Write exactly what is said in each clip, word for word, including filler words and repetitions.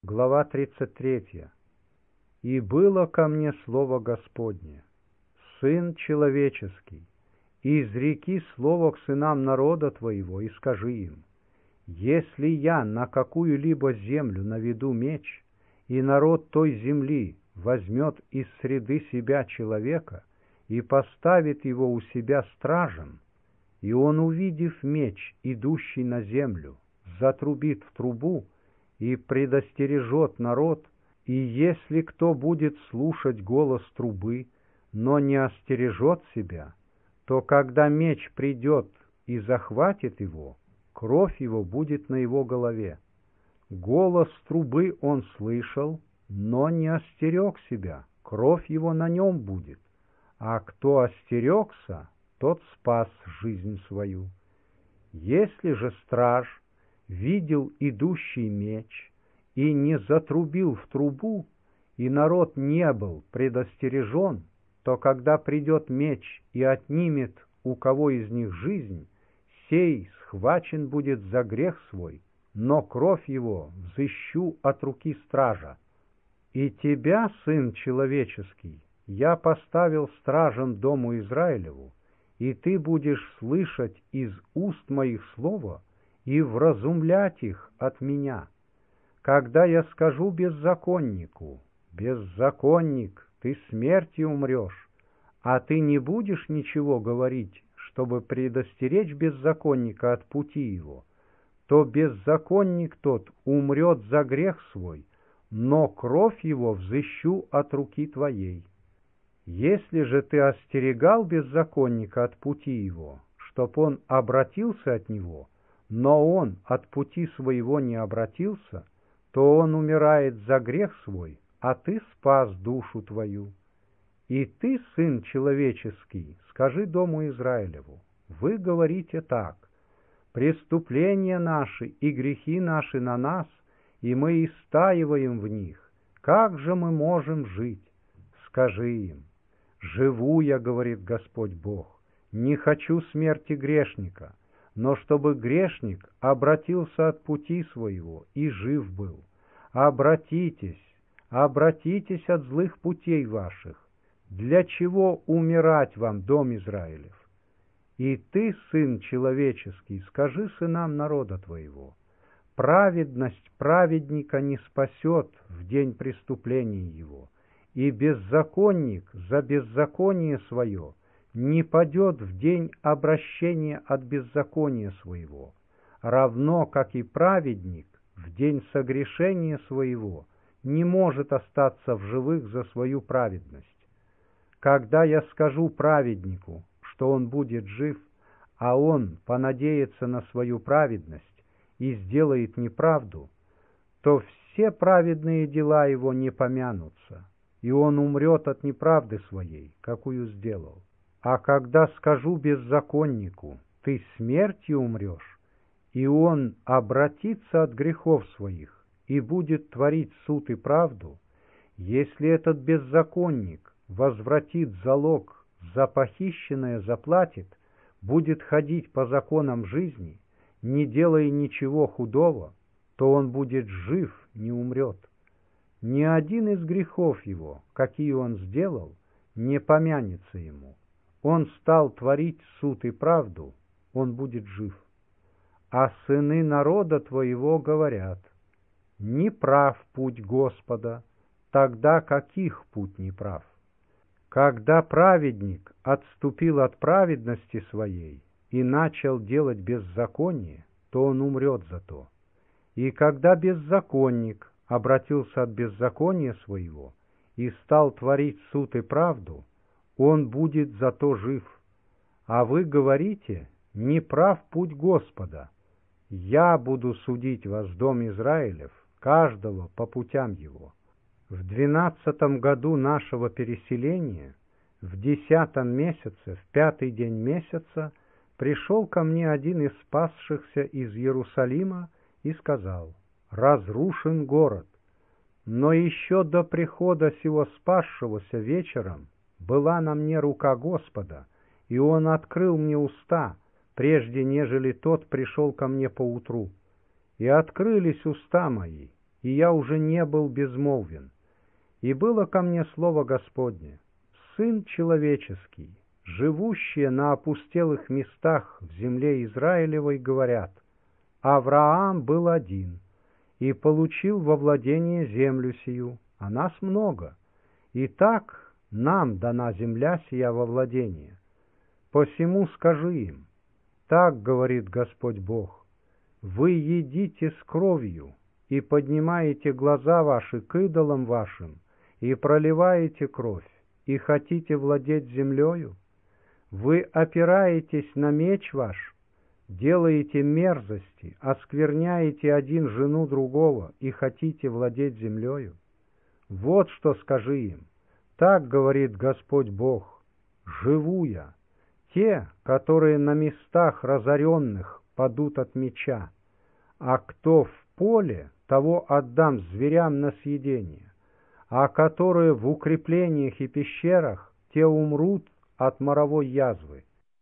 Глава тридцать третья. «И было ко мне слово Господне, Сын человеческий, и изреки слово к сынам народа твоего, и скажи им, если я на какую-либо землю наведу меч, и народ той земли возьмет из среды себя человека и поставит его у себя стражем, и он, увидев меч, идущий на землю, затрубит в трубу и предостережет народ, и если кто будет слушать голос трубы, но не остережет себя, то когда меч придет и захватит его, кровь его будет на его голове. Голос трубы он слышал, но не остерег себя, кровь его на нем будет, а кто остерегся, тот спас жизнь свою. Если же страж видел идущий меч и не затрубил в трубу, и народ не был предостережен, то когда придет меч и отнимет у кого из них жизнь, сей схвачен будет за грех свой, но кровь его взыщу от руки стража. И тебя, сын человеческий, я поставил стражем дому Израилеву, и ты будешь слышать из уст моих слова и вразумлять их от меня. Когда я скажу беззаконнику: беззаконник, ты смертью умрешь, а ты не будешь ничего говорить, чтобы предостеречь беззаконника от пути его, то беззаконник тот умрет за грех свой, но кровь его взыщу от руки твоей. Если же ты остерегал беззаконника от пути его, чтоб он обратился от него, но он от пути своего не обратился, то он умирает за грех свой, а ты спас душу твою. И ты, сын человеческий, скажи дому Израилеву: вы говорите так: преступления наши и грехи наши на нас, и мы истаиваем в них. Как же мы можем жить? Скажи им: живу я, говорит Господь Бог, не хочу смерти грешника, но чтобы грешник обратился от пути своего и жив был. Обратитесь, обратитесь от злых путей ваших. Для чего умирать вам, дом Израилев? И ты, сын человеческий, скажи сынам народа твоего: праведность праведника не спасет в день преступления его, и беззаконник за беззаконие свое не падет в день обращения от беззакония своего, равно как и праведник в день согрешения своего не может остаться в живых за свою праведность. Когда я скажу праведнику, что он будет жив, а он понадеется на свою праведность и сделает неправду, то все праведные дела его не помянутся, и он умрет от неправды своей, какую сделал. А когда скажу беззаконнику: ты смертью умрешь, и он обратится от грехов своих и будет творить суд и правду, если этот беззаконник возвратит залог, за похищенное заплатит, будет ходить по законам жизни, не делая ничего худого, то он будет жив, не умрет. Ни один из грехов его, какие он сделал, не помянется ему. Он стал творить суд и правду, он будет жив. А сыны народа твоего говорят: не прав путь Господа, тогда каких путь не прав? Когда праведник отступил от праведности своей и начал делать беззаконие, то он умрет за то. И когда беззаконник обратился от беззакония своего и стал творить суд и правду, он будет за то жив. А вы говорите: не прав путь Господа. Я буду судить вас, дом Израилев, каждого по путям его. В двенадцатом году нашего переселения, в десятом месяце, в пятый день месяца, пришел ко мне один из спасшихся из Иерусалима и сказал: разрушен город. Но еще до прихода сего спасшегося вечером была на мне рука Господа, и он открыл мне уста, прежде нежели тот пришел ко мне поутру. И открылись уста мои, и я уже не был безмолвен. И было ко мне слово Господне: Сын человеческий, живущие на опустелых местах в земле Израилевой, говорят: Авраам был один, и получил во владение землю сию, а нас много, и так нам дана земля сия во владение. Посему скажи им: так говорит Господь Бог: вы едите с кровью и поднимаете глаза ваши к идолам вашим, и проливаете кровь, и хотите владеть землею? Вы опираетесь на меч ваш, делаете мерзости, оскверняете один жену другого и хотите владеть землею? Вот что скажи им: так говорит Господь Бог: живу я, те, которые на местах разоренных падут от меча, а кто в поле, того отдам зверям на съедение, а которые в укреплениях и пещерах, те умрут от моровой язвы.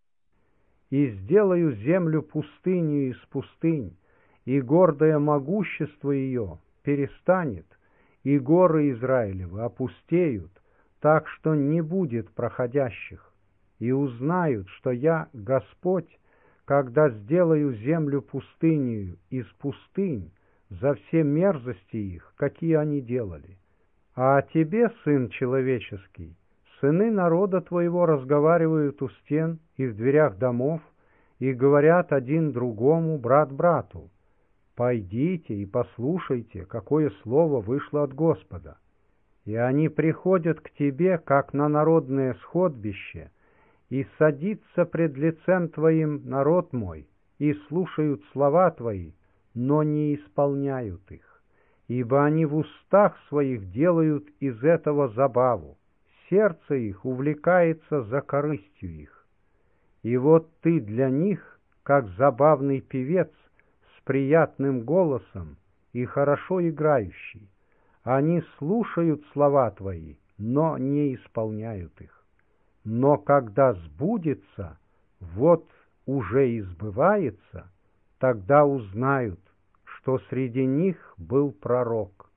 И сделаю землю пустынью из пустынь, и гордое могущество ее перестанет, и горы Израилевы опустеют, так что не будет проходящих, и узнают, что я Господь, когда сделаю землю пустынью из пустынь за все мерзости их, какие они делали. А о тебе, сын человеческий, сыны народа твоего разговаривают у стен и в дверях домов, и говорят один другому, брат брату: пойдите и послушайте, какое слово вышло от Господа. И они приходят к тебе, как на народное сходбище, и садится пред лицем твоим народ мой, и слушают слова твои, но не исполняют их, ибо они в устах своих делают из этого забаву, сердце их увлекается за корыстью их. И вот ты для них, как забавный певец с приятным голосом и хорошо играющий. Они слушают слова твои, но не исполняют их. Но когда сбудется, вот уже и сбывается, тогда узнают, что среди них был пророк.